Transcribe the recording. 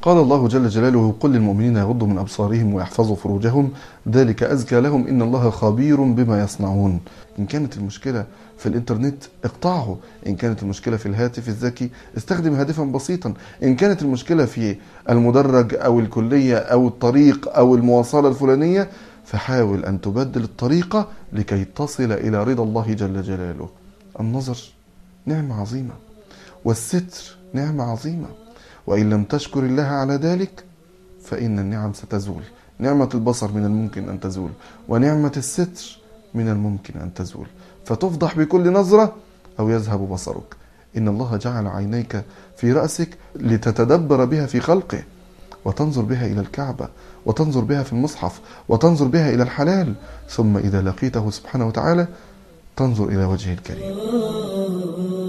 قال الله جل جلاله: قل للمؤمنين يغضوا من أبصارهم ويحفظوا فروجهم ذلك أزكى لهم إن الله خبير بما يصنعون. إن كانت المشكلة في الإنترنت اقطعه، إن كانت المشكلة في الهاتف الذكي استخدم هاتفا بسيطا، إن كانت المشكلة في المدرج أو الكلية أو الطريق أو المواصلة الفلانية فحاول أن تبدل الطريقة لكي تصل إلى رضا الله جل جلاله. النظر نعمة عظيمة، والستر نعمة عظيمة، وإن لم تشكر الله على ذلك فإن النعم ستزول. نعمة البصر من الممكن أن تزول، ونعمة الستر من الممكن أن تزول، فتفضح بكل نظرة أو يذهب بصرك. إن الله جعل عينيك في رأسك لتتدبر بها في خلقه، وتنظر بها إلى الكعبة، وتنظر بها في المصحف، وتنظر بها إلى الحلال، ثم إذا لقيته سبحانه وتعالى تنظر إلى وجهه الكريم.